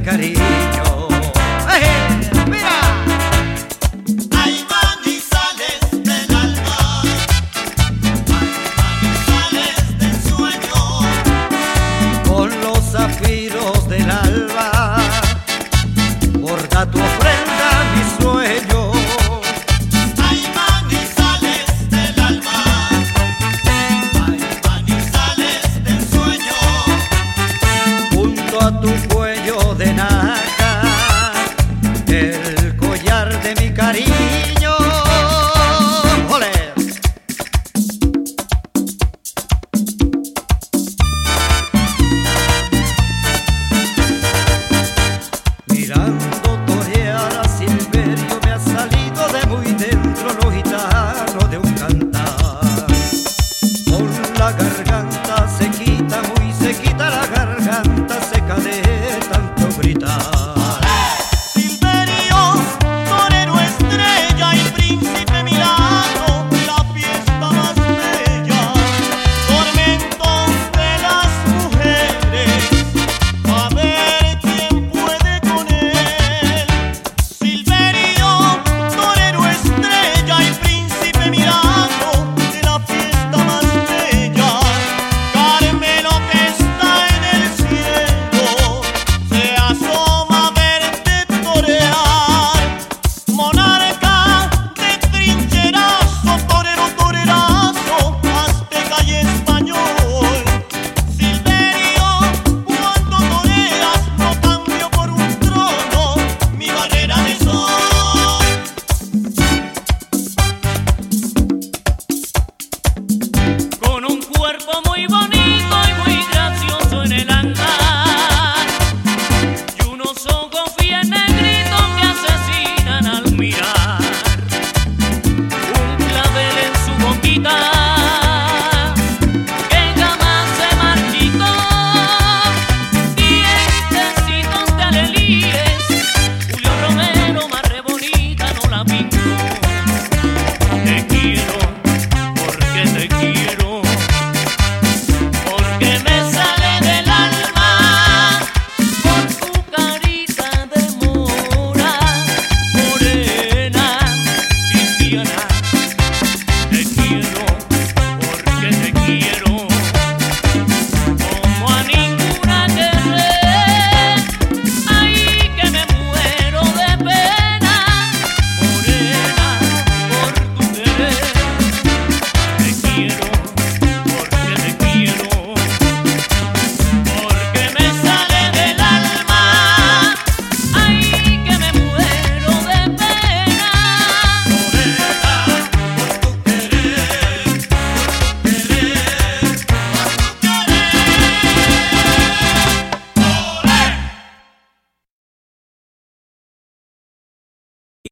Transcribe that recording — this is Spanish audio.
cariño. ¡Mira! Hay manizales del alma, hay manizales del sueño, Con los zafiros del alba, borda tu ofrenda a mi sueño. hay manizales del alma, hay manizales del sueño, Junto a tu cuello de nácar, el collar de mi cariño. ¡Ole! Mirando torear a Silverio me ha salido de muy dentro lo gitano de un cantar. Con la garganta sequita, muy sequita la garganta seca de tanto gritar.